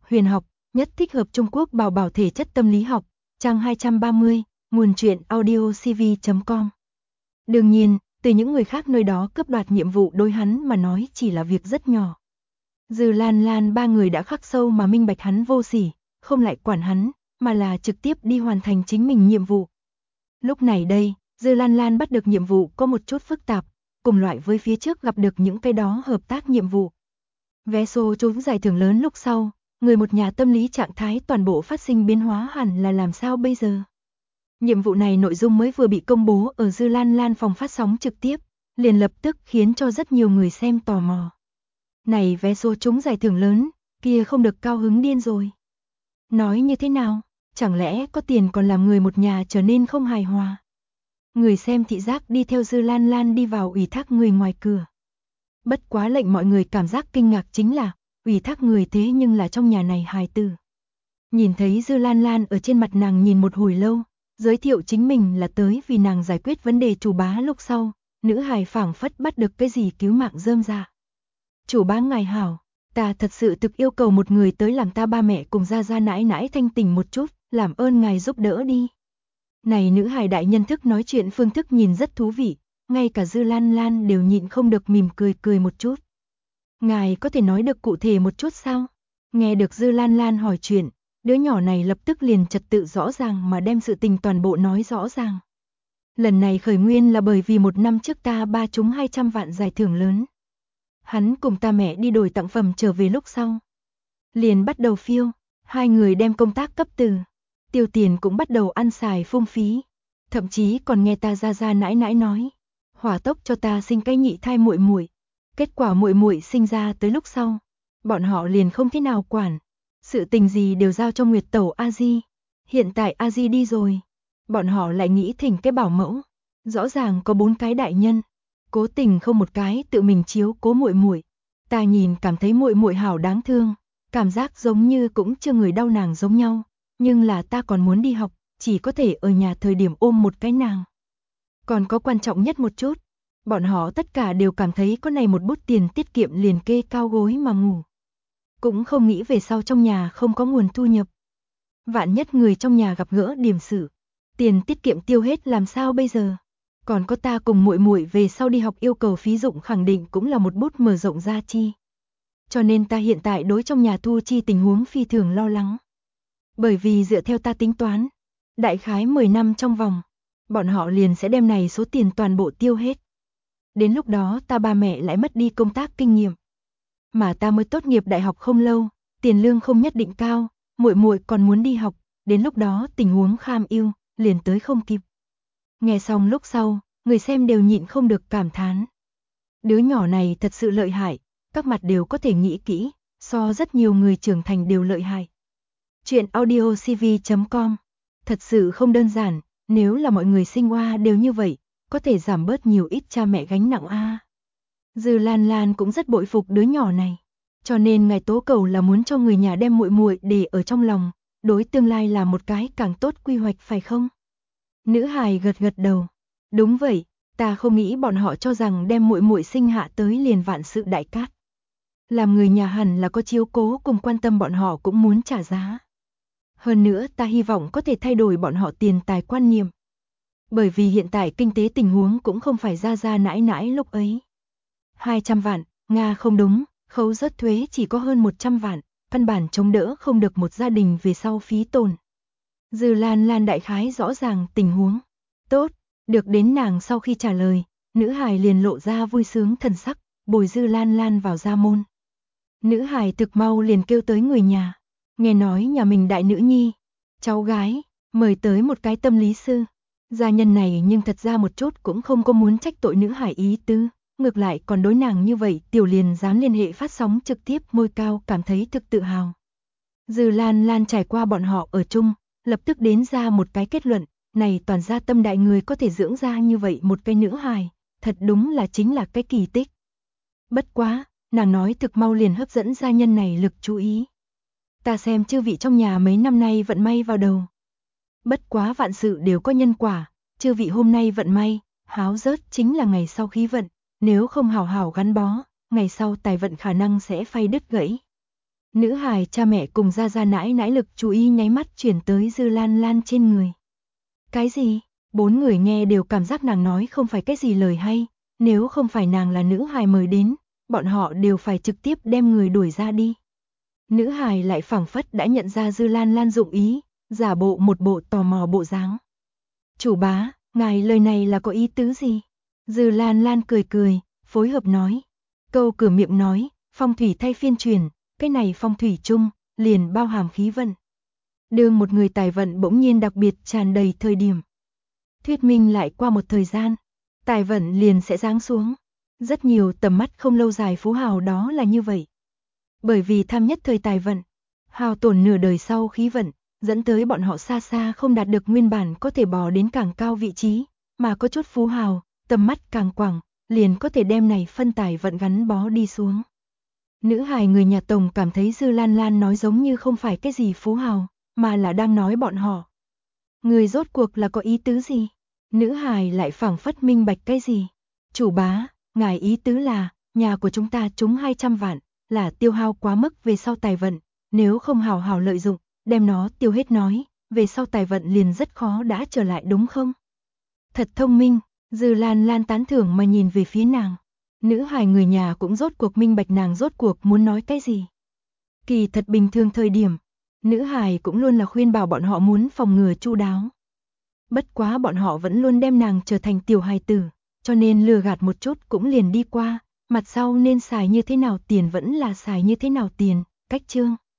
huyền học, nhất thích hợp Trung Quốc bảo bảo thể chất tâm lý học, trang 230, nguồn truyện audiocv.com. Đương nhiên, từ những người khác nơi đó cướp đoạt nhiệm vụ đối hắn mà nói chỉ là việc rất nhỏ. Dư Lan Lan ba người đã khắc sâu mà minh bạch hắn vô sỉ, không lại quản hắn, mà là trực tiếp đi hoàn thành chính mình nhiệm vụ. Lúc này đây, Dư Lan Lan bắt được nhiệm vụ có một chút phức tạp, cùng loại với phía trước gặp được những cái đó hợp tác nhiệm vụ. Vé số trúng giải thưởng lớn lúc sau, người một nhà tâm lý trạng thái toàn bộ phát sinh biến hóa hẳn là làm sao bây giờ. Nhiệm vụ này nội dung mới vừa bị công bố ở Dư Lan Lan phòng phát sóng trực tiếp, liền lập tức khiến cho rất nhiều người xem tò mò. Này vé số trúng giải thưởng lớn, kia không được cao hứng điên rồi. Nói như thế nào, chẳng lẽ có tiền còn làm người một nhà trở nên không hài hòa. Người xem thị giác đi theo Dư Lan Lan đi vào ủy thác người ngoài cửa. Bất quá lệnh mọi người cảm giác kinh ngạc chính là, ủy thác người thế nhưng là trong nhà này hài tử. Nhìn thấy Dư Lan Lan ở trên mặt nàng nhìn một hồi lâu, giới thiệu chính mình là tới vì nàng giải quyết vấn đề chủ bá lúc sau, nữ hài phảng phất bắt được cái gì cứu mạng rơm ra. Chủ bá ngài hảo, ta thật sự thực yêu cầu một người tới làm ta ba mẹ cùng ra nãi nãi thanh tỉnh một chút, làm ơn ngài giúp đỡ đi. Này nữ hài đại nhân thức nói chuyện phương thức nhìn rất thú vị, ngay cả Dư Lan Lan đều nhịn không được mỉm cười một chút. Ngài có thể nói được cụ thể một chút sao? Nghe được Dư Lan Lan hỏi chuyện, đứa nhỏ này lập tức liền trật tự rõ ràng mà đem sự tình toàn bộ nói rõ ràng. Lần này khởi nguyên là bởi vì một năm trước ta ba trúng 200 vạn giải thưởng lớn. Hắn cùng ta mẹ đi đổi tặng phẩm trở về lúc sau. Liền bắt đầu phiêu, hai người đem công tác cấp từ. Tiêu tiền cũng bắt đầu ăn xài phung phí. Thậm chí còn nghe ta ra nãi nãi nói. Hỏa tốc cho ta sinh cái nhị thai muội muội. Kết quả muội muội sinh ra tới lúc sau. Bọn họ liền không thế nào quản. Sự tình gì đều giao cho Nguyệt Tẩu A Di. Hiện tại A Di đi rồi. Bọn họ lại nghĩ thỉnh cái bảo mẫu. Rõ ràng có 4 cái đại nhân. Cố tình không một cái tự mình chiếu cố muội muội. Ta nhìn cảm thấy muội muội hảo đáng thương. Cảm giác giống như cũng chưa người đau nàng giống nhau. Nhưng là ta còn muốn đi học, chỉ có thể ở nhà thời điểm ôm một cái nàng. Còn có quan trọng nhất một chút, bọn họ tất cả đều cảm thấy có này một bút tiền tiết kiệm liền kê cao gối mà ngủ. Cũng không nghĩ về sau trong nhà không có nguồn thu nhập. Vạn nhất người trong nhà gặp gỡ điểm sự, tiền tiết kiệm tiêu hết làm sao bây giờ? Còn có ta cùng muội muội về sau đi học yêu cầu phí dụng khẳng định cũng là một bút mở rộng ra chi. Cho nên ta hiện tại đối trong nhà thu chi tình huống phi thường lo lắng. Bởi vì dựa theo ta tính toán, đại khái 10 năm trong vòng, bọn họ liền sẽ đem này số tiền toàn bộ tiêu hết. Đến lúc đó ta ba mẹ lại mất đi công tác kinh nghiệm. Mà ta mới tốt nghiệp đại học không lâu, tiền lương không nhất định cao, muội muội còn muốn đi học, đến lúc đó tình huống kham ưu, liền tới không kịp. Nghe xong lúc sau, người xem đều nhịn không được cảm thán. Đứa nhỏ này thật sự lợi hại, các mặt đều có thể nghĩ kỹ, so rất nhiều người trưởng thành đều lợi hại. Chuyện audiocv.com. Thật sự không đơn giản, nếu là mọi người sinh hoa đều như vậy, có thể giảm bớt nhiều ít cha mẹ gánh nặng a. Dư Lan Lan cũng rất bội phục đứa nhỏ này, cho nên ngài tố cầu là muốn cho người nhà đem muội muội để ở trong lòng, đối tương lai là một cái càng tốt quy hoạch phải không? Nữ hài gật đầu. Đúng vậy, ta không nghĩ bọn họ cho rằng đem muội muội sinh hạ tới liền vạn sự đại cát. Làm người nhà hẳn là có chiếu cố cùng quan tâm bọn họ cũng muốn trả giá. Hơn nữa ta hy vọng có thể thay đổi bọn họ tiền tài quan niệm. Bởi vì hiện tại kinh tế tình huống cũng không phải ra nãi nãi lúc ấy. 200 vạn, Nga không đúng, khấu rớt thuế chỉ có hơn 100 vạn, căn bản chống đỡ không được một gia đình về sau phí tổn. Dư Lan Lan đại khái rõ ràng tình huống. Tốt, được đến nàng sau khi trả lời, nữ hài liền lộ ra vui sướng thần sắc, bồi Dư Lan Lan vào gia môn. Nữ hài thực mau liền kêu tới người nhà. Nghe nói nhà mình đại nữ nhi, cháu gái, mời tới một cái tâm lý sư. Gia nhân này nhưng thật ra một chút cũng không có muốn trách tội nữ hải ý tứ, ngược lại còn đối nàng như vậy tiểu liền dám liên hệ phát sóng trực tiếp môi cao cảm thấy thực tự hào. Dư Lan Lan trải qua bọn họ ở chung, lập tức đến ra một cái kết luận, này toàn gia tâm đại người có thể dưỡng ra như vậy một cái nữ hài, thật đúng là chính là cái kỳ tích. Bất quá, nàng nói thực mau liền hấp dẫn gia nhân này lực chú ý. Ta xem chư vị trong nhà mấy năm nay vận may vào đầu. Bất quá vạn sự đều có nhân quả, chư vị hôm nay vận may, háo rớt chính là ngày sau khí vận, nếu không hảo hảo gắn bó, ngày sau tài vận khả năng sẽ phay đứt gãy. Nữ hài cha mẹ cùng gia gia nãi nãi lực chú ý nháy mắt chuyển tới Dư Lan Lan trên người. Cái gì? 4 người nghe đều cảm giác nàng nói không phải cái gì lời hay, nếu không phải nàng là nữ hài mời đến, bọn họ đều phải trực tiếp đem người đuổi ra đi. Nữ hài lại phảng phất đã nhận ra Dư Lan Lan dụng ý, giả bộ một bộ tò mò bộ dáng. Chủ bá, ngài lời này là có ý tứ gì? Dư Lan Lan cười cười, phối hợp nói. Câu cửa miệng nói, phong thủy thay phiên truyền, cái này phong thủy chung, liền bao hàm khí vận. Đương một người tài vận bỗng nhiên đặc biệt tràn đầy thời điểm. Thuyết minh lại qua một thời gian, tài vận liền sẽ giáng xuống. Rất nhiều tầm mắt không lâu dài phú hào đó là như vậy. Bởi vì tham nhất thời tài vận, hao tổn nửa đời sau khí vận, dẫn tới bọn họ xa xa không đạt được nguyên bản có thể bò đến càng cao vị trí, mà có chút phú hào, tầm mắt càng quảng, liền có thể đem này phân tài vận gắn bó đi xuống. Nữ hài người nhà Tổng cảm thấy Dư Lan Lan nói giống như không phải cái gì phú hào, mà là đang nói bọn họ. Người rốt cuộc là có ý tứ gì? Nữ hài lại phảng phất minh bạch cái gì? Chủ bá, ngài ý tứ là, nhà của chúng ta trúng 200 vạn, là tiêu hao quá mức về sau tài vận, nếu không hào hào lợi dụng, đem nó tiêu hết nói, về sau tài vận liền rất khó đã trở lại đúng không? Thật thông minh, Dư Lan Lan tán thưởng mà nhìn về phía nàng. Nữ hài người nhà cũng rốt cuộc minh bạch nàng rốt cuộc muốn nói cái gì. Kỳ thật bình thường thời điểm, nữ hài cũng luôn là khuyên bảo bọn họ muốn phòng ngừa chu đáo. Bất quá bọn họ vẫn luôn đem nàng trở thành tiểu hài tử, cho nên lừa gạt một chút cũng liền đi qua, mặt sau nên xài như thế nào tiền vẫn là xài như thế nào tiền, cách chương.